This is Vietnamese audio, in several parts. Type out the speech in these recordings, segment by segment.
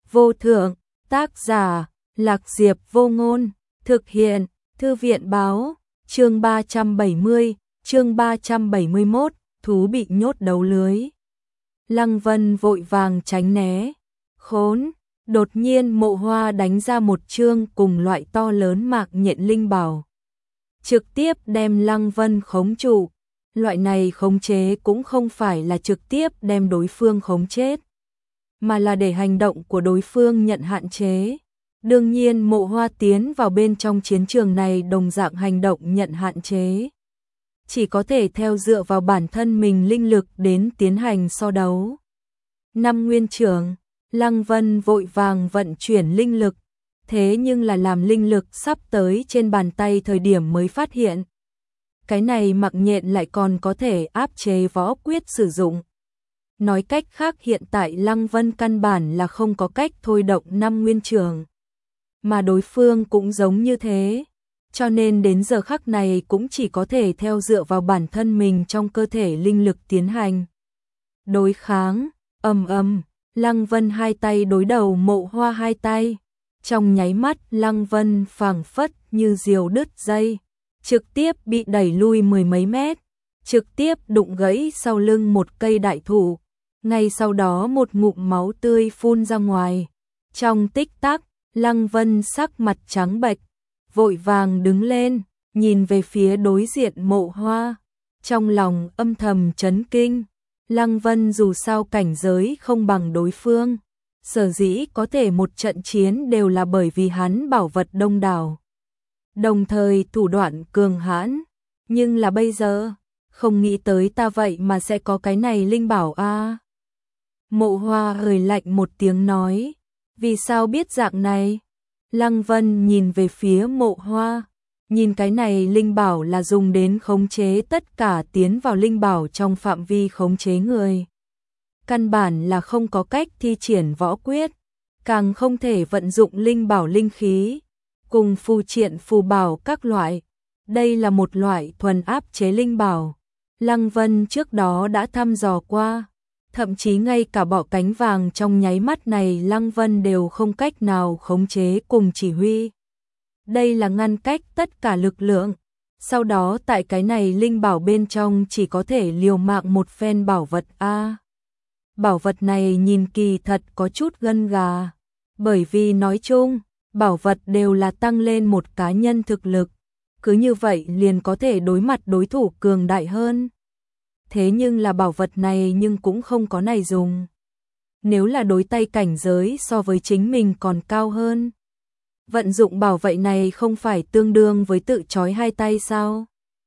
vô thượng, tác giả, Lạc Diệp Vô Ngôn, thực hiện, Thư viện báo, chương 370, chương 371, thú bị nhốt đầu lưới. Lăng Vân vội vàng tránh né, khốn, đột nhiên Mộ Hoa đánh ra một chương cùng loại to lớn mạc nhện linh bảo. Trực tiếp đem Lăng Vân khống trụ, loại này khống chế cũng không phải là trực tiếp đem đối phương khống chết, mà là để hành động của đối phương nhận hạn chế. Đương nhiên Mộ Hoa tiến vào bên trong chiến trường này đồng dạng hành động nhận hạn chế. Chỉ có thể theo dựa vào bản thân mình linh lực đến tiến hành so đấu. Năm nguyên trưởng, Lăng Vân vội vàng vận chuyển linh lực, thế nhưng là làm linh lực sắp tới trên bàn tay thời điểm mới phát hiện. Cái này mặc nhện lại còn có thể áp chế võ quyết sử dụng. Nói cách khác hiện tại Lăng Vân căn bản là không có cách thôi động năm nguyên trưởng. Mà đối phương cũng giống như thế. Cho nên đến giờ khắc này cũng chỉ có thể theo dựa vào bản thân mình trong cơ thể linh lực tiến hành. Đối kháng, Lăng Vân hai tay đối đầu Mộ Hoa hai tay. Trong nháy mắt Lăng Vân phảng phất như diều đứt dây, trực tiếp bị đẩy lui mười mấy mét, trực tiếp đụng gãy sau lưng một cây đại thụ. Ngay sau đó một ngụm máu tươi phun ra ngoài. Trong tích tắc, Lăng Vân sắc mặt trắng bệch, vội vàng đứng lên, nhìn về phía đối diện Mộ Hoa, trong lòng âm thầm chấn kinh. Lăng Vân dù sao cảnh giới không bằng đối phương, sở dĩ có thể một trận chiến đều là bởi vì hắn bảo vật đông đảo, đồng thời thủ đoạn cường hãn, nhưng là bây giờ, không nghĩ tới ta vậy mà sẽ có cái này linh bảo a. Mộ Hoa hời lạnh một tiếng nói, vì sao biết dạng này? Lăng Vân nhìn về phía Mộ Hoa, nhìn cái này linh bảo là dùng đến khống chế tất cả tiến vào linh bảo trong phạm vi khống chế người. Căn bản là không có cách thi triển võ quyết, càng không thể vận dụng linh bảo linh khí, cùng phù triện phù bảo các loại. Đây là một loại thuần áp chế linh bảo. Lăng Vân trước đó đã thăm dò qua, thậm chí ngay cả bọ cánh vàng trong nháy mắt này Lăng Vân đều không cách nào khống chế cùng chỉ huy. Đây là ngăn cách tất cả lực lượng. Sau đó tại cái này linh bảo bên trong chỉ có thể liều mạng một phen bảo vật a. Bảo vật này nhìn kỳ thật có chút gân gà, bởi vì nói chung, bảo vật đều là tăng lên một cá nhân thực lực, cứ như vậy liền có thể đối mặt đối thủ cường đại hơn. Thế nhưng là bảo vật này nhưng cũng không có này dùng. Nếu là đối tay cảnh giới so với chính mình còn cao hơn, vận dụng bảo vệ này không phải tương đương với tự trói hai tay sao?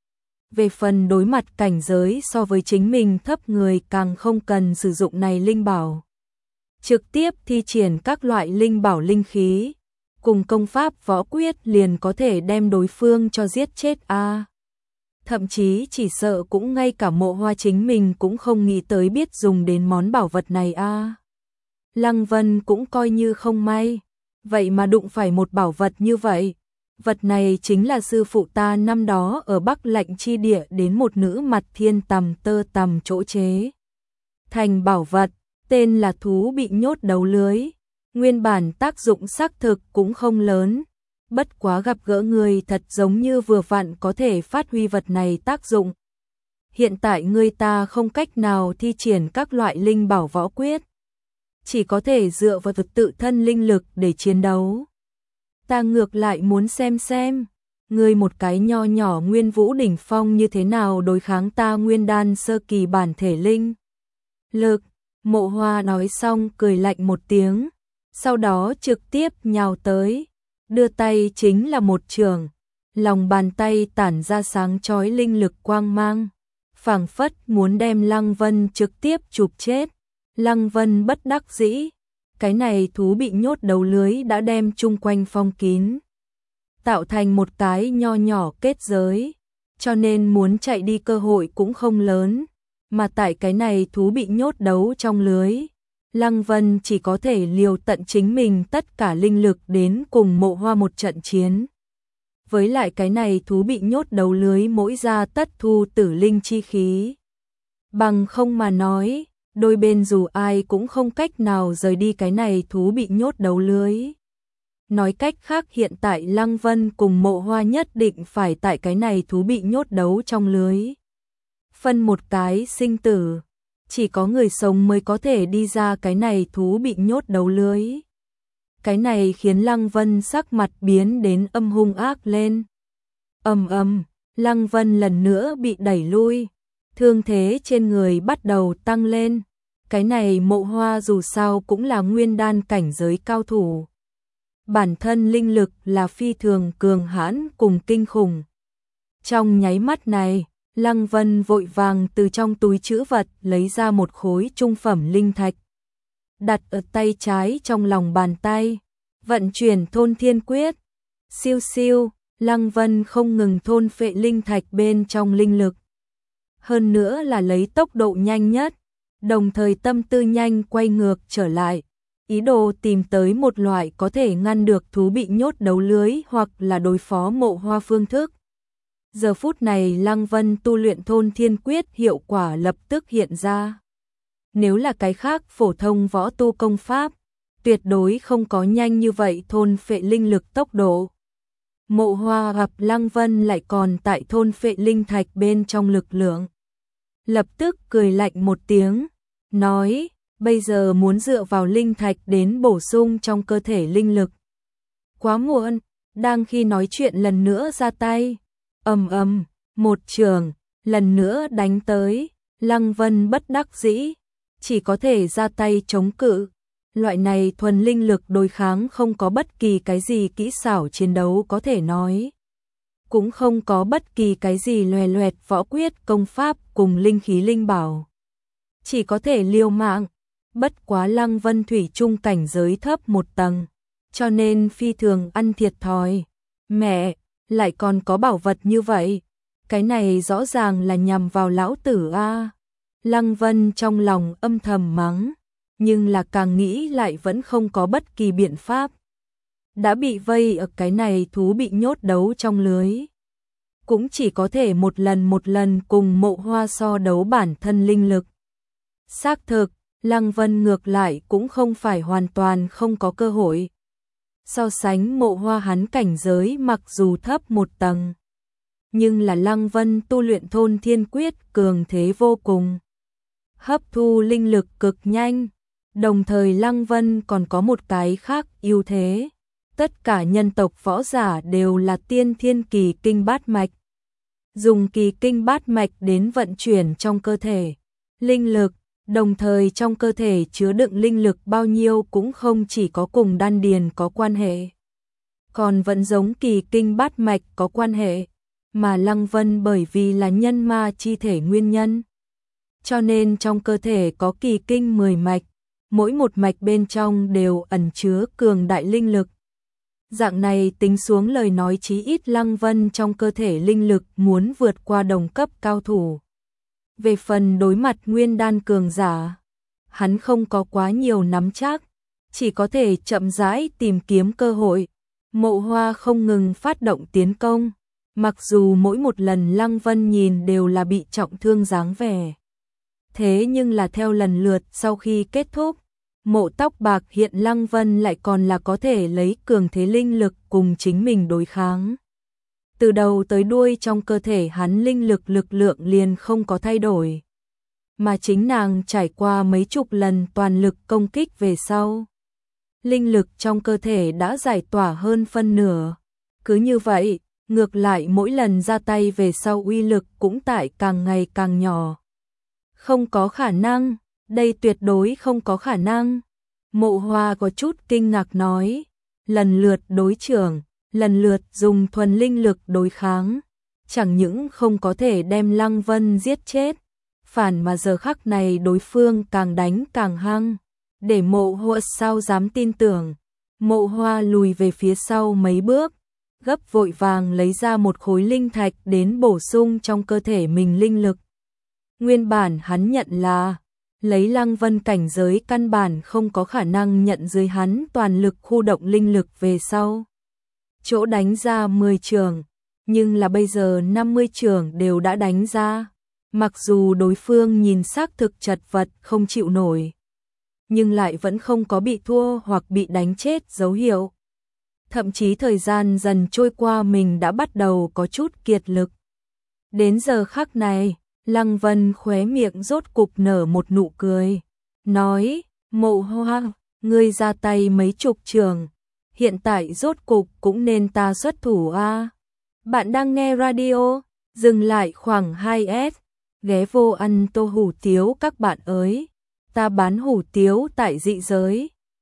Về phần đối mặt cảnh giới so với chính mình thấp người càng không cần sử dụng này linh bảo. Trực tiếp thi triển các loại linh bảo linh khí, cùng công pháp võ quyết liền có thể đem đối phương cho giết chết a. Thậm chí chỉ sợ cũng ngay cả Mộ Hoa chính mình cũng không nghĩ tới biết dùng đến món bảo vật này a. Lăng Vân cũng coi như không may, vậy mà đụng phải một bảo vật như vậy. Vật này chính là sư phụ ta năm đó ở Bắc Lạnh chi địa đến một nữ mặt thiên tầm tơ tầm chỗ chế thành bảo vật, tên là thú bị nhốt đầu lưới. Nguyên bản tác dụng xác thực cũng không lớn, bất quá gặp gỡ người thật giống như vừa vặn có thể phát huy vật này tác dụng. Hiện tại người ta không cách nào thi triển các loại linh bảo võ quyết, chỉ có thể dựa vào tự thân linh lực để chiến đấu. Ta ngược lại muốn xem, ngươi một cái nho nhỏ nguyên vũ đỉnh phong như thế nào đối kháng ta nguyên đan sơ kỳ bản thể linh lực. Mộ Hoa nói xong cười lạnh một tiếng, sau đó trực tiếp nhào tới, đưa tay chính là một chưởng, lòng bàn tay tản ra sáng chói linh lực quang mang, phảng phất muốn đem Lăng Vân trực tiếp chụp chết. Lăng Vân bất đắc dĩ, cái này thú bị nhốt đầu lưới đã đem chung quanh phong kín, tạo thành một cái nho nhỏ kết giới, cho nên muốn chạy đi cơ hội cũng không lớn, mà tại cái này thú bị nhốt đấu trong lưới, Lăng Vân chỉ có thể liều tận chính mình tất cả linh lực đến cùng Mộ Hoa một trận chiến. Với lại cái này thú bị nhốt đầu lưới mỗi ra tất thu tử linh chi khí. Bằng không mà nói, đôi bên dù ai cũng không cách nào rời đi cái này thú bị nhốt đấu lưới. Nói cách khác hiện tại Lăng Vân cùng Mộ Hoa nhất định phải tại cái này thú bị nhốt đấu trong lưới. Phân một cái sinh tử, chỉ có người sống mới có thể đi ra cái này thú bị nhốt đấu lưới. Cái này khiến Lăng Vân sắc mặt biến đến âm hung ác lên. Lăng Vân lần nữa bị đẩy lui, thương thế trên người bắt đầu tăng lên. Cái này Mộ Hoa dù sao cũng là nguyên đan cảnh giới cao thủ. Bản thân linh lực là phi thường cường hãn cùng kinh khủng. Trong nháy mắt này, Lăng Vân vội vàng từ trong túi trữ vật lấy ra một khối trung phẩm linh thạch. Đặt ở tay trái trong lòng bàn tay, vận chuyển thôn thiên quyết. Siêu siêu, Lăng Vân không ngừng thôn phệ linh thạch bên trong linh lực. Hơn nữa là lấy tốc độ nhanh nhất, đồng thời tâm tư nhanh quay ngược trở lại. Ý đồ tìm tới một loại có thể ngăn được thú bị nhốt đấu lưới hoặc là đối phó Mộ Hoa phương thức. Giờ phút này Lăng Vân tu luyện thôn thiên quyết hiệu quả lập tức hiện ra. Nếu là cái khác phổ thông võ tu công pháp, tuyệt đối không có nhanh như vậy thôn phệ linh lực tốc độ. Mộ Hoa gặp Lăng Vân lại còn tại thôn phệ linh thạch bên trong lực lượng. Lập tức cười lạnh một tiếng, nói, bây giờ muốn dựa vào linh thạch đến bổ sung trong cơ thể linh lực. Quá muộn, đang khi nói chuyện lần nữa ra tay. Một trường, lần nữa đánh tới, Lăng Vân bất đắc dĩ, chỉ có thể ra tay chống cự. Loại này thuần linh lực đối kháng không có bất kỳ cái gì kỹ xảo chiến đấu có thể nói. Cũng không có bất kỳ cái gì loè loẹt võ quyết công pháp cùng linh khí linh bảo. Chỉ có thể liều mạng, bất quá Lăng Vân thủy chung cảnh giới thấp một tầng, cho nên phi thường ăn thiệt thòi. Mẹ, lại còn có bảo vật như vậy, cái này rõ ràng là nhằm vào lão tử a. Lăng Vân trong lòng âm thầm mắng, nhưng là càng nghĩ lại vẫn không có bất kỳ biện pháp. Đã bị vây ở cái này thú bị nhốt đấu trong lưới. Cũng chỉ có thể một lần cùng Mộ Hoa so đấu bản thân linh lực. Xác thực, Lăng Vân ngược lại cũng không phải hoàn toàn không có cơ hội. So sánh Mộ Hoa hắn cảnh giới mặc dù thấp một tầng, nhưng là Lăng Vân tu luyện thôn thiên quyết cường thế vô cùng. Hấp thu linh lực cực nhanh, đồng thời Lăng Vân còn có một cái khác ưu thế. Tất cả nhân tộc võ giả đều là tiên thiên kỳ kinh bát mạch. Dùng kỳ kinh bát mạch đến vận chuyển trong cơ thể linh lực, đồng thời trong cơ thể chứa đựng linh lực bao nhiêu cũng không chỉ có cùng đan điền có quan hệ, còn vẫn giống kỳ kinh bát mạch có quan hệ, mà Lăng Vân bởi vì là nhân ma chi thể nguyên nhân, cho nên trong cơ thể có kỳ kinh 10 mạch, mỗi một mạch bên trong đều ẩn chứa cường đại linh lực. Dạng này tính xuống lời nói chí ít Lăng Vân trong cơ thể linh lực muốn vượt qua đồng cấp cao thủ. Về phần đối mặt nguyên đan cường giả, hắn không có quá nhiều nắm chắc, chỉ có thể chậm rãi tìm kiếm cơ hội. Mộ Hoa không ngừng phát động tiến công, mặc dù mỗi một lần Lăng Vân nhìn đều là bị trọng thương dáng vẻ. Thế nhưng là theo lần lượt sau khi kết thúc, Mộ Tóc Bạc hiện Lăng Vân lại còn là có thể lấy cường thế linh lực cùng chính mình đối kháng. Từ đầu tới đuôi trong cơ thể hắn linh lực lực lượng liền không có thay đổi. Mà chính nàng trải qua mấy chục lần toàn lực công kích về sau. Linh lực trong cơ thể đã giải tỏa hơn phân nửa. Cứ như vậy, ngược lại mỗi lần ra tay về sau uy lực cũng tại càng ngày càng nhỏ. Không có khả năng, đây tuyệt đối không có khả năng. Mộ Hoa có chút kinh ngạc nói, lần lượt đối trưởng, lần lượt dùng thuần linh lực đối kháng, chẳng những không có thể đem Lăng Vân giết chết, phản mà giờ khắc này đối phương càng đánh càng hăng, để Mộ Hoa sao dám tin tưởng. Mộ Hoa lùi về phía sau mấy bước, gấp vội vàng lấy ra một khối linh thạch đến bổ sung trong cơ thể mình linh lực. Nguyên bản hắn nhận là lấy Lăng Vân cảnh giới căn bản không có khả năng nhận dưới hắn toàn lực khu động linh lực về sau. Chỗ đánh ra 10 trường, nhưng là bây giờ 50 trường đều đã đánh ra. Mặc dù đối phương nhìn xác thực chật vật không chịu nổi, nhưng lại vẫn không có bị thua hoặc bị đánh chết dấu hiệu. Thậm chí thời gian dần trôi qua mình đã bắt đầu có chút kiệt lực. Đến giờ khắc này, Lăng Vân khóe miệng rốt cục nở một nụ cười, nói, Mộ Hoa, ngươi ra tay mấy chục trường, hiện tại rốt cục cũng nên ta xuất thủ a. Bạn đang nghe radio, dừng lại khoảng 2S, ghé vô ăn tô hủ tiếu các bạn ơi, ta bán hủ tiếu tại dị giới.